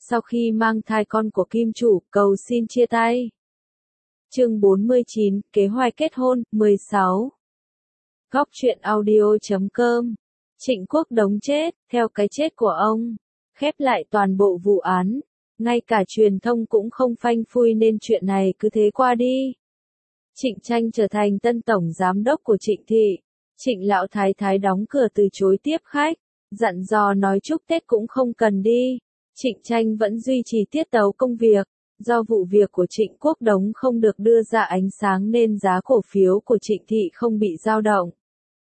sau khi mang thai con của kim chủ, cầu xin chia tay. Chương 49, kế hoạch kết hôn, 16. Góc truyện audio.com. Trịnh Quốc Đống chết, theo cái chết của ông, khép lại toàn bộ vụ án, ngay cả truyền thông cũng không phanh phui nên chuyện này cứ thế qua đi. Trịnh Tranh trở thành tân tổng giám đốc của Trịnh Thị. Trịnh lão thái thái đóng cửa từ chối tiếp khách, dặn dò nói chúc Tết cũng không cần đi. Trịnh Tranh vẫn duy trì tiết tấu công việc, do vụ việc của Trịnh Quốc Đống không được đưa ra ánh sáng nên giá cổ phiếu của Trịnh Thị không bị dao động.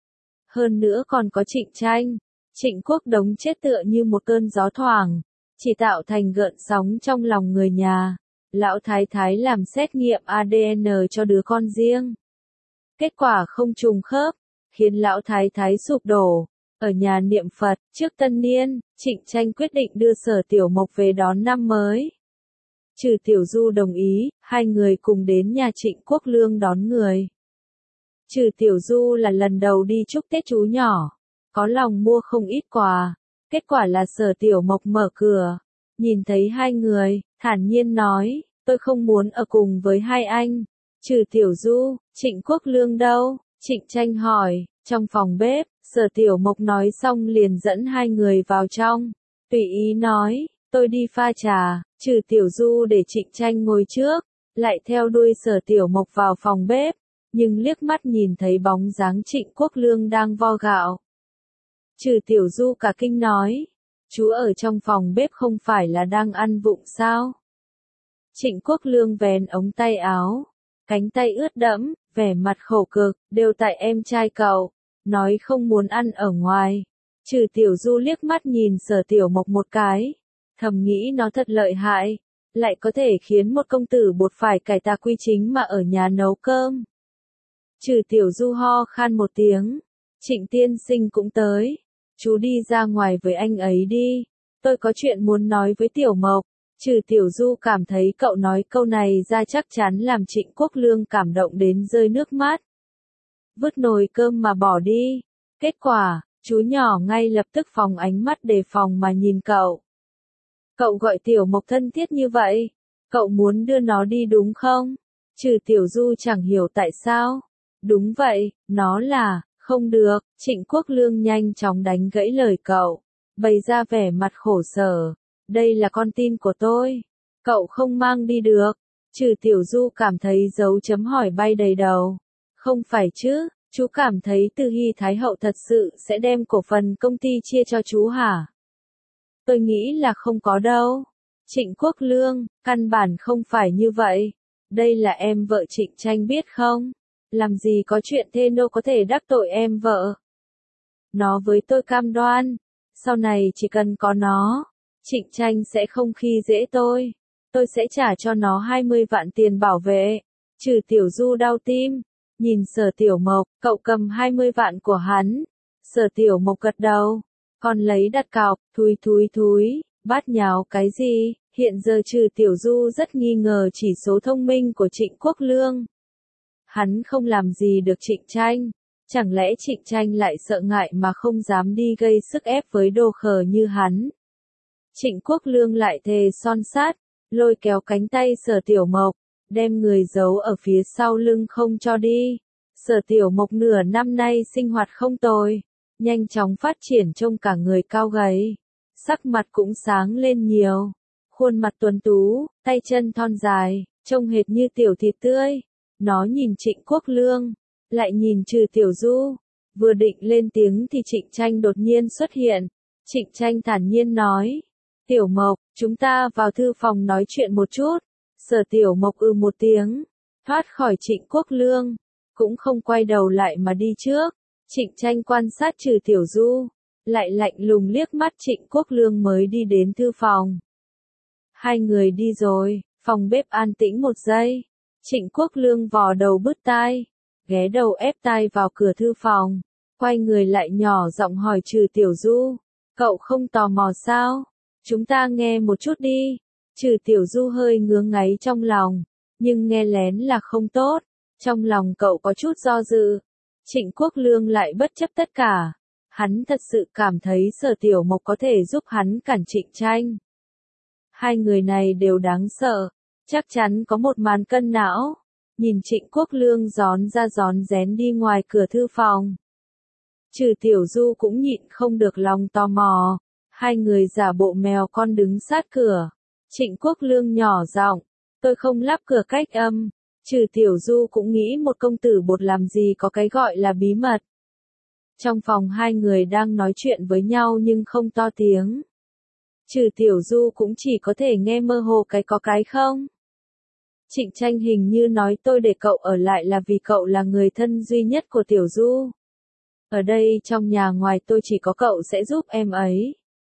Hơn nữa còn có Trịnh Tranh, Trịnh Quốc Đống chết tựa như một cơn gió thoảng, chỉ tạo thành gợn sóng trong lòng người nhà. Lão thái thái làm xét nghiệm ADN cho đứa con riêng. Kết quả không trùng khớp, khiến lão thái thái sụp đổ. Ở nhà niệm Phật, trước tân niên, Trịnh Tranh quyết định đưa Sở Tiểu Mộc về đón năm mới. Trừ Tiểu Du đồng ý, hai người cùng đến nhà Trịnh Quốc Lương đón người. Trừ Tiểu Du là lần đầu đi chúc Tết chú nhỏ, có lòng mua không ít quà. Kết quả là Sở Tiểu Mộc mở cửa, nhìn thấy hai người, thản nhiên nói, tôi không muốn ở cùng với hai anh. Trừ Tiểu Du, Trịnh Quốc Lương đâu? Trịnh Tranh hỏi. Trong phòng bếp, Sở Tiểu Mộc nói xong liền dẫn hai người vào trong, tùy ý nói, tôi đi pha trà. Trừ Tiểu Du để Trịnh Tranh ngồi trước, lại theo đuôi Sở Tiểu Mộc vào phòng bếp, nhưng liếc mắt nhìn thấy bóng dáng Trịnh Quốc Lương đang vo gạo. Trừ Tiểu Du cả kinh nói, chú ở trong phòng bếp không phải là đang ăn vụng sao? Trịnh Quốc Lương vén ống tay áo, cánh tay ướt đẫm, vẻ mặt khổ cực, đều tại em trai cậu, nói không muốn ăn ở ngoài. Trừ Tiểu Du liếc mắt nhìn Sở Tiểu Mộc một cái, thầm nghĩ nó thật lợi hại, lại có thể khiến một công tử bột phải cải tà quy chính mà ở nhà nấu cơm. Trừ Tiểu Du ho khan một tiếng, Trịnh tiên sinh cũng tới, chú đi ra ngoài với anh ấy đi, tôi có chuyện muốn nói với Tiểu Mộc. Trừ Tiểu Du cảm thấy cậu nói câu này ra chắc chắn làm Trịnh Quốc Lương cảm động đến rơi nước mắt. Vứt nồi cơm mà bỏ đi. Kết quả, chú nhỏ ngay lập tức phóng ánh mắt đề phòng mà nhìn cậu. Cậu gọi Tiểu Mộc thân thiết như vậy, cậu muốn đưa nó đi đúng không? Trừ Tiểu Du chẳng hiểu tại sao. Đúng vậy, nó là, không được. Trịnh Quốc Lương nhanh chóng đánh gãy lời cậu, bày ra vẻ mặt khổ sở. Đây là con tin của tôi, cậu không mang đi được. Trừ Tiểu Du cảm thấy dấu chấm hỏi bay đầy đầu. Không phải chứ, chú cảm thấy Từ Hy Thái Hậu thật sự sẽ đem cổ phần công ty chia cho chú hả? Tôi nghĩ là không có đâu. Trịnh Quốc Lương, căn bản không phải như vậy. Đây là em vợ Trịnh Tranh biết không? Làm gì có chuyện thê nô có thể đắc tội em vợ. Nó với tôi cam đoan, sau này chỉ cần có nó, Trịnh Tranh sẽ không khi dễ tôi. Tôi sẽ trả cho nó 20 vạn tiền bảo vệ. Trừ Tiểu Du đau tim, nhìn Sở Tiểu Mộc, cậu cầm 20 vạn của hắn. Sở Tiểu Mộc gật đầu, còn lấy đặt cọc, thúi, bát nháo cái gì? Hiện giờ Trừ Tiểu Du rất nghi ngờ chỉ số thông minh của Trịnh Quốc Lương. Hắn không làm gì được Trịnh Tranh, chẳng lẽ Trịnh Tranh lại sợ ngại mà không dám đi gây sức ép với đồ khờ như hắn? Trịnh Quốc Lương lại thề son sắt, lôi kéo cánh tay Sở Tiểu Mộc, đem người giấu ở phía sau lưng không cho đi. Sở Tiểu Mộc nửa năm nay sinh hoạt không tồi, nhanh chóng phát triển trông cả người cao gầy, sắc mặt cũng sáng lên nhiều, khuôn mặt tuấn tú, tay chân thon dài, trông hệt như tiểu thịt tươi. Nó nhìn Trịnh Quốc Lương, lại nhìn Trừ Tiểu Du, vừa định lên tiếng thì Trịnh Tranh đột nhiên xuất hiện. Trịnh Tranh thản nhiên nói, Tiểu Mộc, chúng ta vào thư phòng nói chuyện một chút. Sở Tiểu Mộc một tiếng, thoát khỏi Trịnh Quốc Lương, cũng không quay đầu lại mà đi trước. Trịnh Tranh quan sát Trừ Tiểu Du, lại lạnh lùng liếc mắt Trịnh Quốc Lương mới đi đến thư phòng. Hai người đi rồi, phòng bếp an tĩnh một giây. Trịnh Quốc Lương vò đầu bứt tai, ghé đầu ép tai vào cửa thư phòng, quay người lại nhỏ giọng hỏi Trừ Tiểu Du, cậu không tò mò sao? Chúng ta nghe một chút đi. Trừ Tiểu Du hơi ngứa ngáy trong lòng, nhưng nghe lén là không tốt, trong lòng cậu có chút do dự. Trịnh Quốc Lương lại bất chấp tất cả, hắn thật sự cảm thấy Sở Tiểu Mộc có thể giúp hắn cản Trịnh Tranh. Hai người này đều đáng sợ, chắc chắn có một màn cân não. Nhìn Trịnh Quốc Lương rón ra rón rén đi ngoài cửa thư phòng. Trừ Tiểu Du cũng nhịn không được lòng tò mò. Hai người giả bộ mèo con đứng sát cửa. Trịnh Quốc Lương nhỏ giọng, tôi không lắp cửa cách âm. Trừ Tiểu Du cũng nghĩ một công tử bột làm gì có cái gọi là bí mật. Trong phòng hai người đang nói chuyện với nhau nhưng không to tiếng. Trừ Tiểu Du cũng chỉ có thể nghe mơ hồ cái có cái không. Trịnh Tranh hình như nói tôi để cậu ở lại là vì cậu là người thân duy nhất của Tiểu Du. Ở đây trong nhà ngoài tôi chỉ có cậu sẽ giúp em ấy.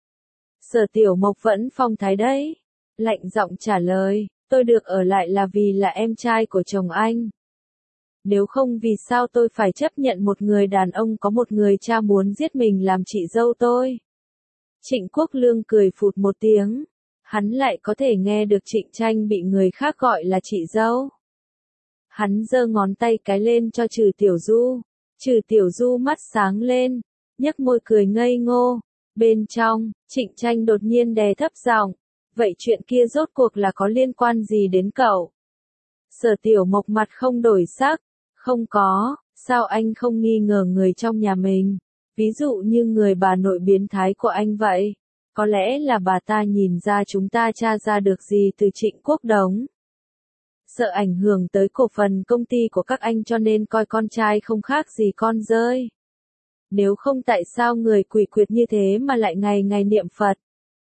Sở Tiểu Mộc vẫn phong thái đấy. Lạnh giọng trả lời, tôi được ở lại là vì là em trai của chồng anh. Nếu không vì sao tôi phải chấp nhận một người đàn ông có một người cha muốn giết mình làm chị dâu tôi. Trịnh Quốc Lương cười phụt một tiếng. Hắn lại có thể nghe được Trịnh Tranh bị người khác gọi là chị dâu. Hắn giơ ngón tay cái lên cho Trừ Tiểu Du. Trừ Tiểu Du mắt sáng lên, nhếch môi cười ngây ngô. Bên trong, Trịnh Tranh đột nhiên đè thấp giọng, vậy chuyện kia rốt cuộc là có liên quan gì đến cậu? Sở Tiểu Mộc mặt không đổi sắc, không có, sao anh không nghi ngờ người trong nhà mình? Ví dụ như người bà nội biến thái của anh vậy. Có lẽ là bà ta nhìn ra chúng ta tra ra được gì từ Trịnh Quốc Đống. Sợ ảnh hưởng tới cổ phần công ty của các anh cho nên coi con trai không khác gì con dơi. Nếu không tại sao người quỷ quyệt như thế mà lại ngày ngày niệm Phật?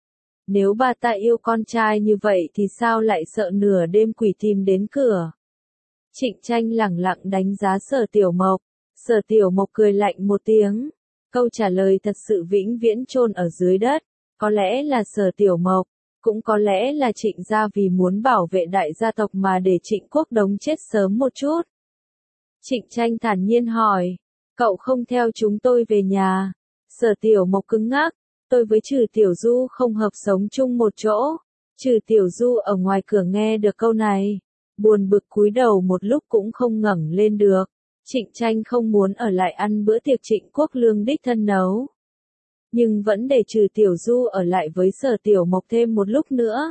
Nếu bà ta yêu con trai như vậy thì sao lại sợ nửa đêm quỷ tìm đến cửa? Trịnh Tranh lẳng lặng đánh giá Sở Tiểu Mộc. Sở Tiểu Mộc cười lạnh một tiếng. Câu trả lời thật sự vĩnh viễn chôn ở dưới đất. Có lẽ là Sở Tiểu Mộc, cũng có lẽ là Trịnh gia vì muốn bảo vệ đại gia tộc mà để Trịnh Quốc Đống chết sớm một chút. Trịnh Tranh thản nhiên hỏi, cậu không theo chúng tôi về nhà? Sở Tiểu Mộc cứng ngắc, tôi với Trừ Tiểu Du không hợp sống chung một chỗ. Trừ Tiểu Du ở ngoài cửa nghe được câu này, buồn bực cúi đầu một lúc cũng không ngẩng lên được. Trịnh Tranh không muốn ở lại ăn bữa tiệc Trịnh Quốc Lương đích thân nấu. Nhưng vẫn để Trừ Tiểu Du ở lại với Sở Tiểu Mộc thêm một lúc nữa.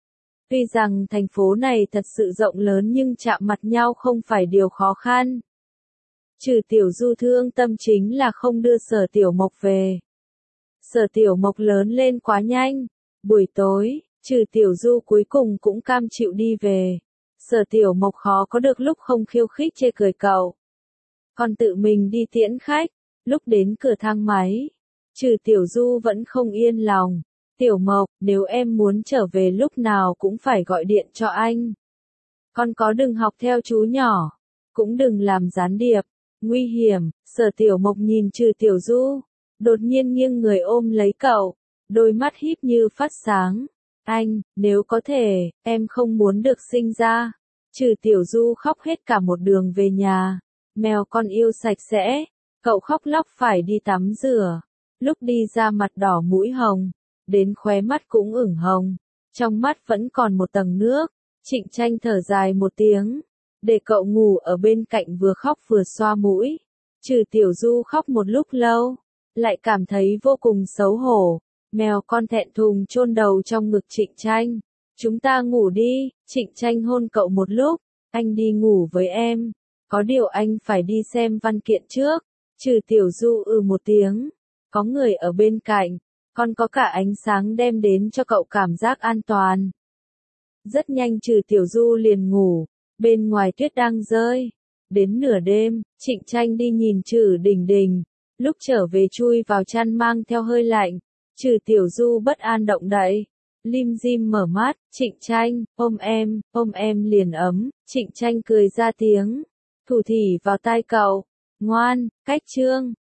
Tuy rằng thành phố này thật sự rộng lớn nhưng chạm mặt nhau không phải điều khó khăn. Trừ Tiểu Du thương tâm chính là không đưa Sở Tiểu Mộc về. Sở Tiểu Mộc lớn lên quá nhanh. Buổi tối, Trừ Tiểu Du cuối cùng cũng cam chịu đi về. Sở Tiểu Mộc khó có được lúc không khiêu khích chê cười cậu. Còn tự mình đi tiễn khách. Lúc đến cửa thang máy, Trừ Tiểu Du vẫn không yên lòng. Tiểu Mộc, nếu em muốn trở về lúc nào cũng phải gọi điện cho anh. Con có đừng học theo chú nhỏ. Cũng đừng làm gián điệp. Nguy hiểm. Sở Tiểu Mộc nhìn Trừ Tiểu Du. Đột nhiên nghiêng người ôm lấy cậu. Đôi mắt híp như phát sáng. Anh, nếu có thể, em không muốn được sinh ra. Trừ Tiểu Du khóc hết cả một đường về nhà. Mèo con yêu sạch sẽ. Cậu khóc lóc phải đi tắm rửa. Lúc đi ra mặt đỏ mũi hồng. Đến khóe mắt cũng ửng hồng. Trong mắt vẫn còn một tầng nước. Trịnh Tranh thở dài một tiếng. Để cậu ngủ ở bên cạnh vừa khóc vừa xoa mũi. Trừ Tiểu Du khóc một lúc lâu. Lại cảm thấy vô cùng xấu hổ. Mèo con thẹn thùng chôn đầu trong ngực Trịnh Tranh. Chúng ta ngủ đi. Trịnh Tranh hôn cậu một lúc. Anh đi ngủ với em. Có điều anh phải đi xem văn kiện trước. Trừ Tiểu Du một tiếng. Có người ở bên cạnh. Còn có cả ánh sáng đem đến cho cậu cảm giác an toàn. Rất nhanh Trừ Tiểu Du liền ngủ. Bên ngoài tuyết đang rơi. Đến nửa đêm, Trịnh Tranh đi nhìn Trừ Đình Đình. Lúc trở về chui vào chăn mang theo hơi lạnh. Trừ Tiểu Du bất an động đậy. Lim dim mở mắt, Trịnh Tranh, ôm em liền ấm. Trịnh Tranh cười ra tiếng. Thủ thỉ vào tai cậu. Ngoan, cách chương.